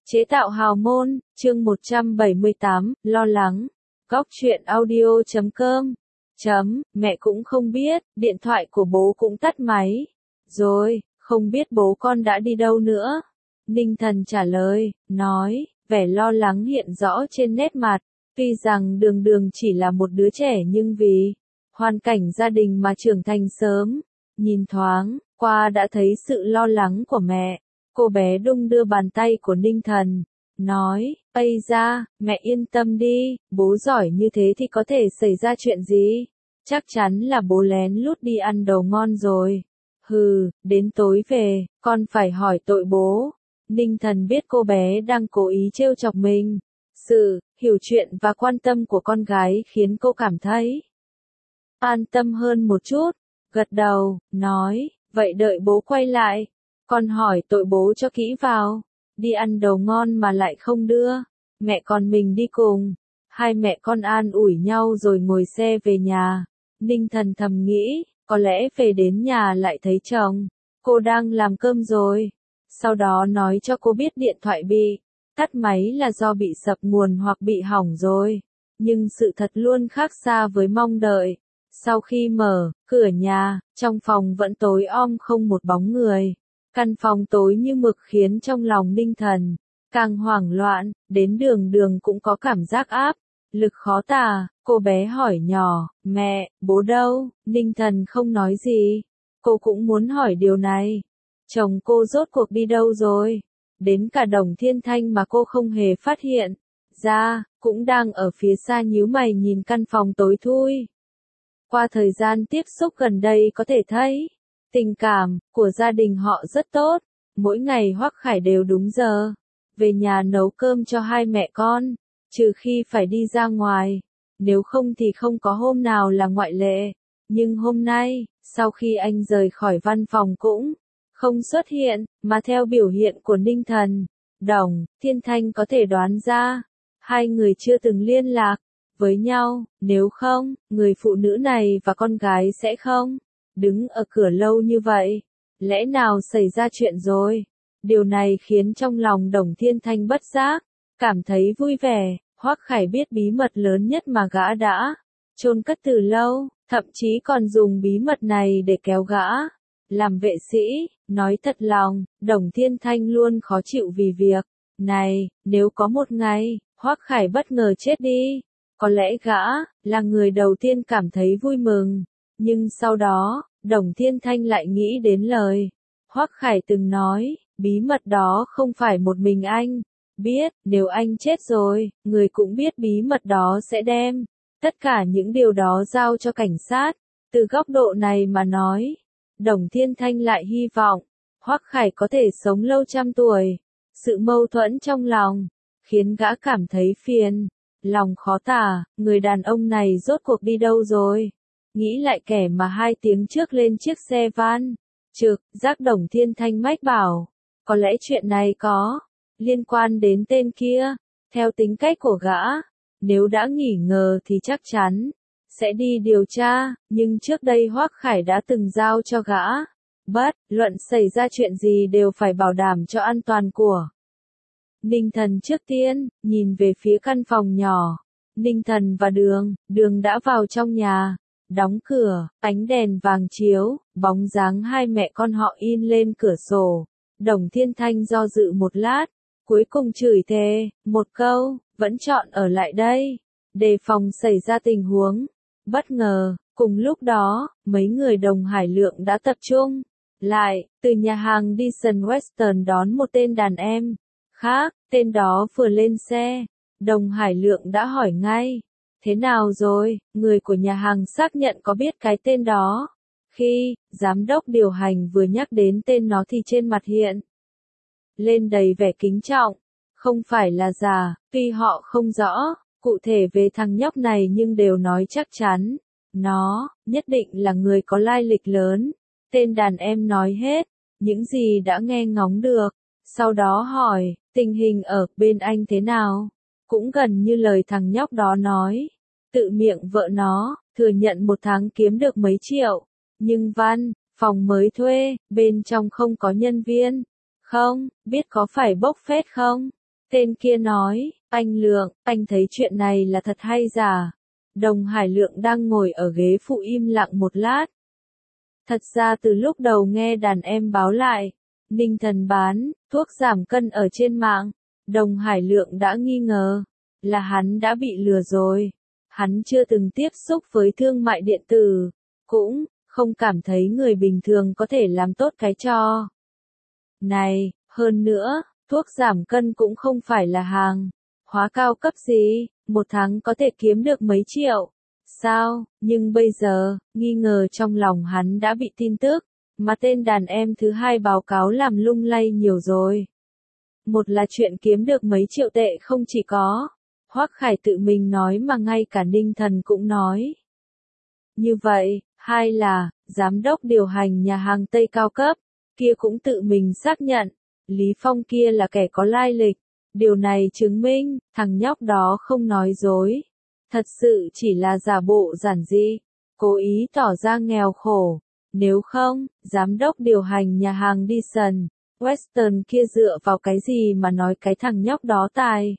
Chế tạo hào môn, chương 178, lo lắng. Góc truyện audio.com. Mẹ cũng không biết, điện thoại của bố cũng tắt máy. Rồi, không biết bố con đã đi đâu nữa. Ninh Thần trả lời, nói, vẻ lo lắng hiện rõ trên nét mặt. Tuy rằng Đường Đường chỉ là một đứa trẻ nhưng vì hoàn cảnh gia đình mà trưởng thành sớm. Nhìn thoáng qua đã thấy sự lo lắng của mẹ. Cô bé đung đưa bàn tay của Ninh Thần, nói, Ây da, mẹ yên tâm đi, bố giỏi như thế thì có thể xảy ra chuyện gì? Chắc chắn là bố lén lút đi ăn đồ ngon rồi. Hừ, đến tối về, con phải hỏi tội bố. Ninh Thần biết cô bé đang cố ý trêu chọc mình. Sự hiểu chuyện và quan tâm của con gái khiến cô cảm thấy an tâm hơn một chút. Gật đầu, nói, vậy đợi bố quay lại. Con hỏi tội bố cho kỹ vào, đi ăn đồ ngon mà lại không đưa, mẹ con mình đi cùng. Hai mẹ con an ủi nhau rồi ngồi xe về nhà. Ninh Thần thầm nghĩ, có lẽ về đến nhà lại thấy chồng, cô đang làm cơm rồi. Sau đó nói cho cô biết điện thoại bị tắt máy là do bị sập nguồn hoặc bị hỏng rồi. Nhưng sự thật luôn khác xa với mong đợi. Sau khi mở cửa nhà, trong phòng vẫn tối om không một bóng người. Căn phòng tối như mực khiến trong lòng Ninh Thần càng hoảng loạn, đến Đường Đường cũng có cảm giác áp lực khó tả. Cô bé hỏi nhỏ, mẹ, bố đâu? Ninh Thần không nói gì. Cô cũng muốn hỏi điều này. Chồng cô rốt cuộc đi đâu rồi? Đến cả Đồng Thiên Thanh mà cô không hề phát hiện ra, cũng đang ở phía xa nhíu mày nhìn căn phòng tối thui. Qua thời gian tiếp xúc gần đây có thể thấy tình cảm của gia đình họ rất tốt. Mỗi ngày Hoắc Khải đều đúng giờ về nhà nấu cơm cho hai mẹ con, trừ khi phải đi ra ngoài, nếu không thì không có hôm nào là ngoại lệ. Nhưng hôm nay, sau khi anh rời khỏi văn phòng cũng không xuất hiện, mà theo biểu hiện của Ninh Thần, Đồng Thiên Thanh có thể đoán ra, hai người chưa từng liên lạc với nhau, nếu không, người phụ nữ này và con gái sẽ không đứng ở cửa lâu như vậy. Lẽ nào xảy ra chuyện rồi? Điều này khiến trong lòng Đồng Thiên Thanh bất giác cảm thấy vui vẻ. Hoắc Khải biết bí mật lớn nhất mà gã đã chôn cất từ lâu, thậm chí còn dùng bí mật này để kéo gã làm vệ sĩ. Nói thật lòng, Đồng Thiên Thanh luôn khó chịu vì việc này. Nếu có một ngày Hoắc Khải bất ngờ chết đi, có lẽ gã là người đầu tiên cảm thấy vui mừng. Nhưng sau đó, Đồng Thiên Thanh lại nghĩ đến lời Hoắc Khải từng nói, bí mật đó không phải một mình anh biết, nếu anh chết rồi, người cũng biết bí mật đó sẽ đem tất cả những điều đó giao cho cảnh sát. Từ góc độ này mà nói, Đồng Thiên Thanh lại hy vọng Hoắc Khải có thể sống lâu trăm tuổi. Sự mâu thuẫn trong lòng khiến gã cảm thấy phiền lòng khó tả. Người đàn ông này rốt cuộc đi đâu rồi? Nghĩ lại kẻ mà 2 tiếng trước lên chiếc xe van trực giác, Đồng Thiên Thanh mách bảo, có lẽ chuyện này có liên quan đến tên kia. Theo tính cách của gã, nếu đã nghi ngờ thì chắc chắn sẽ đi điều tra. Nhưng trước đây Hoắc Khải đã từng giao cho gã, bất luận xảy ra chuyện gì đều phải bảo đảm cho an toàn của Ninh Thần. Trước tiên nhìn về phía căn phòng nhỏ, Ninh Thần và Đường đã vào trong nhà, đóng cửa. Ánh đèn vàng chiếu bóng dáng hai mẹ con họ in lên cửa sổ. Đồng Thiên Thanh do dự một lát, cuối cùng chửi thề một câu, vẫn chọn ở lại đây, đề phòng xảy ra tình huống bất ngờ. Cùng lúc đó, mấy người Đồng Hải Lượng đã tập trung lại từ nhà hàng Dyson Western đón một tên đàn em khác. Tên đó vừa lên xe, Đồng Hải Lượng đã hỏi ngay, thế nào rồi? Người của nhà hàng xác nhận có biết cái tên đó. Khi giám đốc điều hành vừa nhắc đến tên nó thì trên mặt hiện lên đầy vẻ kính trọng. Không phải là giả, tuy họ không rõ cụ thể về thằng nhóc này nhưng đều nói chắc chắn nó nhất định là người có lai lịch lớn. Tên đàn em nói hết những gì đã nghe ngóng được, sau đó hỏi, tình hình ở bên anh thế nào? Cũng gần như lời thằng nhóc đó nói, tự miệng vợ nó thừa nhận một tháng kiếm được mấy triệu, nhưng văn phòng mới thuê, bên trong không có nhân viên. Không biết có phải bốc phét không? Tên kia nói, anh Lượng, anh thấy chuyện này là thật hay giả? Đồng Hải Lượng đang ngồi ở ghế phụ im lặng một lát. Thật ra từ lúc đầu nghe đàn em báo lại, Ninh Thần bán thuốc giảm cân ở trên mạng, Đồng Hải Lượng đã nghi ngờ là hắn đã bị lừa rồi. Hắn chưa từng tiếp xúc với thương mại điện tử, cũng không cảm thấy người bình thường có thể làm tốt cái trò này. Hơn nữa, thuốc giảm cân cũng không phải là hàng hóa cao cấp gì, một tháng có thể kiếm được mấy triệu. Sao? Nhưng bây giờ, nghi ngờ trong lòng hắn đã bị tin tức mà tên đàn em thứ hai báo cáo làm lung lay nhiều rồi. Một là chuyện kiếm được mấy triệu tệ không chỉ có Hoắc Khải tự mình nói mà ngay cả Ninh Thần cũng nói. Như vậy, hai là, giám đốc điều hành nhà hàng Tây cao cấp, kia cũng tự mình xác nhận, Lý Phong kia là kẻ có lai lịch. Điều này chứng minh, thằng nhóc đó không nói dối. Thật sự chỉ là giả bộ giản dị, cố ý tỏ ra nghèo khổ. Nếu không, giám đốc điều hành nhà hàng Dyson Western kia dựa vào cái gì mà nói cái thằng nhóc đó tài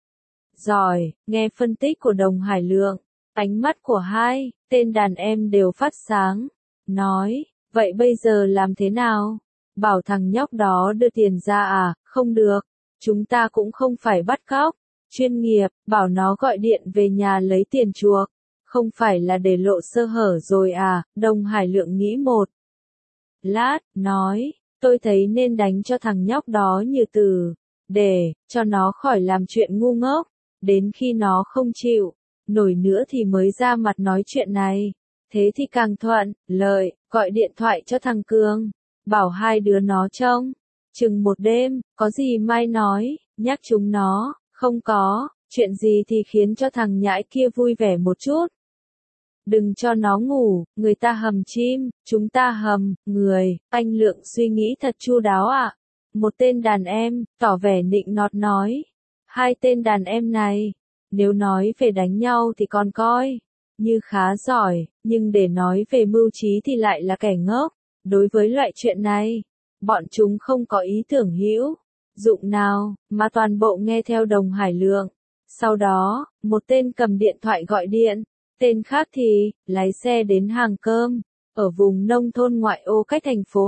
giỏi. Nghe phân tích của Đồng Hải Lượng, ánh mắt của hai tên đàn em đều phát sáng. Nói, vậy bây giờ làm thế nào? Bảo thằng nhóc đó đưa tiền ra à? Không được. Chúng ta cũng không phải bắt cóc chuyên nghiệp, bảo nó gọi điện về nhà lấy tiền chuộc. Không phải là để lộ sơ hở rồi à? Đồng Hải Lượng nghĩ một lát, nói, tôi thấy nên đánh cho thằng nhóc đó Như Tử, để cho nó khỏi làm chuyện ngu ngốc, đến khi nó không chịu nổi nữa thì mới ra mặt nói chuyện này. Thế thì càng thuận lợi, gọi điện thoại cho thằng Cường, bảo hai đứa nó trông chừng một đêm, có gì mai nói, nhắc chúng nó, không có chuyện gì thì khiến cho thằng nhãi kia vui vẻ một chút. Đừng cho nó ngủ, người ta hầm chim, chúng ta hầm người. Anh Lượng suy nghĩ thật chu đáo ạ. Một tên đàn em, tỏ vẻ nịnh nọt nói. Hai tên đàn em này, nếu nói về đánh nhau thì còn coi như khá giỏi, nhưng để nói về mưu trí thì lại là kẻ ngốc. Đối với loại chuyện này, bọn chúng không có ý tưởng hữu dụng nào, mà toàn bộ nghe theo Đồng Hải Lượng. Sau đó, một tên cầm điện thoại gọi điện, tên khác thì lái xe đến hàng cơm ở vùng nông thôn ngoại ô cách thành phố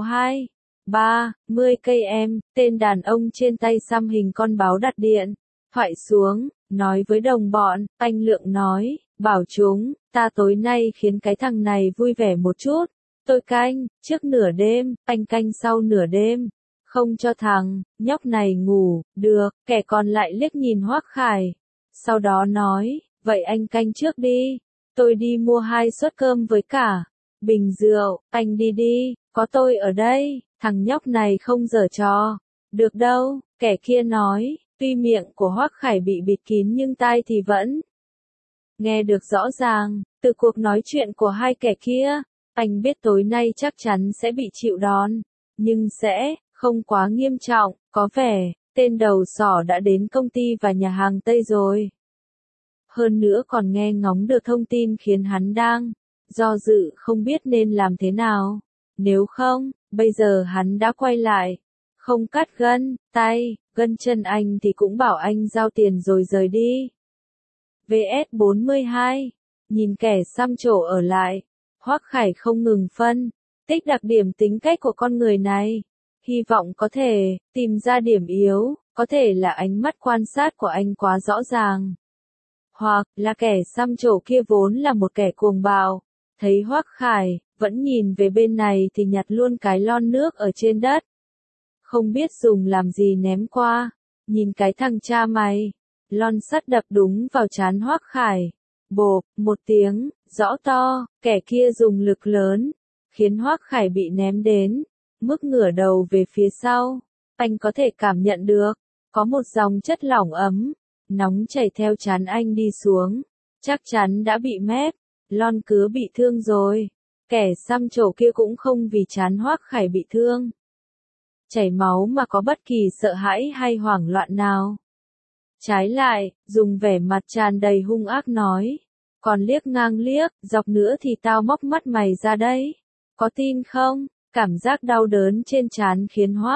2-30 cây em. Tên đàn ông trên tay xăm hình con báo đặt điện thoại xuống, nói với đồng bọn. Anh Lượng nói, bảo chúng ta tối nay khiến cái thằng này vui vẻ một chút. Tôi canh trước nửa đêm, anh canh sau nửa đêm, không cho thằng nhóc này ngủ được. Kẻ còn lại liếc nhìn Hoắc Khải, sau đó nói, vậy anh canh trước đi, tôi đi mua 2 suất cơm với cả bình rượu. Anh đi đi, có tôi ở đây. Thằng nhóc này không giở trò được đâu. Kẻ kia nói, tuy miệng của Hoắc Khải bị bịt kín nhưng tai thì vẫn nghe được rõ ràng. Từ cuộc nói chuyện của hai kẻ kia, anh biết tối nay chắc chắn sẽ bị chịu đòn, nhưng sẽ không quá nghiêm trọng. Có vẻ tên đầu sỏ đã đến công ty và nhà hàng Tây rồi. Hơn nữa còn nghe ngóng được thông tin khiến hắn đang do dự không biết nên làm thế nào. Nếu không, bây giờ hắn đã quay lại, không cắt gân tay, gân chân anh thì cũng bảo anh giao tiền rồi rời đi. VS 42, nhìn kẻ xăm trổ ở lại, Hoắc Khải không ngừng phân tích đặc điểm tính cách của con người này, hy vọng có thể tìm ra điểm yếu, có thể là ánh mắt quan sát của anh quá rõ ràng, hoặc là kẻ xăm trổ kia vốn là một kẻ cuồng bạo. Thấy Hoắc Khải vẫn nhìn về bên này thì nhặt luôn cái lon nước ở trên đất, không biết dùng làm gì ném qua. Nhìn cái thằng cha mày, lon sắt đập đúng vào trán Hoắc Khải. Bộp, một tiếng, rõ to, kẻ kia dùng lực lớn, khiến Hoắc Khải bị ném đến mức ngửa đầu về phía sau. Anh có thể cảm nhận được, có một dòng chất lỏng ấm, nóng chảy theo trán anh đi xuống. Chắc chắn đã bị mép, lon cứa bị thương rồi. Kẻ xăm trổ kia cũng không vì trán Hoắc Khải bị thương chảy máu mà có bất kỳ sợ hãi hay hoảng loạn nào. Trái lại, dùng vẻ mặt tràn đầy hung ác nói, còn liếc ngang liếc dọc nữa thì tao móc mắt mày ra đấy. Có tin không? Cảm giác đau đớn trên trán khiến Hoắc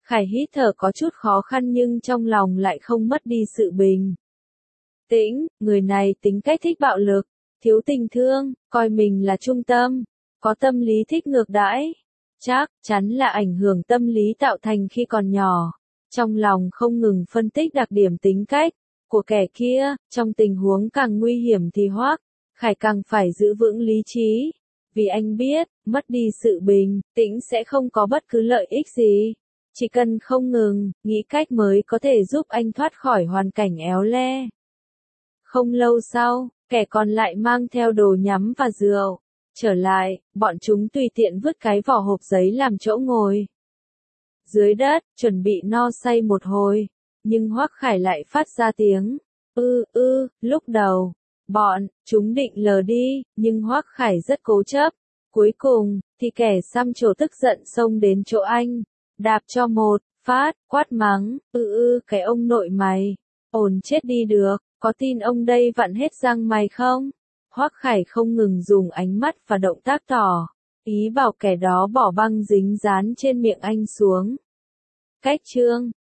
Khải hít thở có chút khó khăn nhưng trong lòng lại không mất đi sự bình tĩnh, người này tính cách thích bạo lực, thiếu tình thương, coi mình là trung tâm, có tâm lý thích ngược đãi. Chắc chắn là ảnh hưởng tâm lý tạo thành khi còn nhỏ. Trong lòng không ngừng phân tích đặc điểm tính cách của kẻ kia, trong tình huống càng nguy hiểm thì Hoắc Khải càng phải giữ vững lý trí. Vì anh biết, mất đi sự bình tĩnh sẽ không có bất cứ lợi ích gì. Chỉ cần không ngừng, nghĩ cách mới có thể giúp anh thoát khỏi hoàn cảnh éo le. Không lâu sau, kẻ còn lại mang theo đồ nhắm và rượu. Trở lại, bọn chúng tùy tiện vứt cái vỏ hộp giấy làm chỗ ngồi dưới đất, chuẩn bị no say một hồi. Nhưng Hoắc Khải lại phát ra tiếng lúc đầu. Bọn chúng định lờ đi, nhưng Hoắc Khải rất cố chấp. Cuối cùng, thì kẻ xăm trổ tức giận xông đến chỗ anh. Đạp cho một phát, quát mắng, cái ông nội mày. Ổn chết đi được, có tin ông đây vặn hết răng mày không? Hoắc Khải không ngừng dùng ánh mắt và động tác tỏ ý bảo kẻ đó bỏ băng dính dán trên miệng anh xuống. Cách chương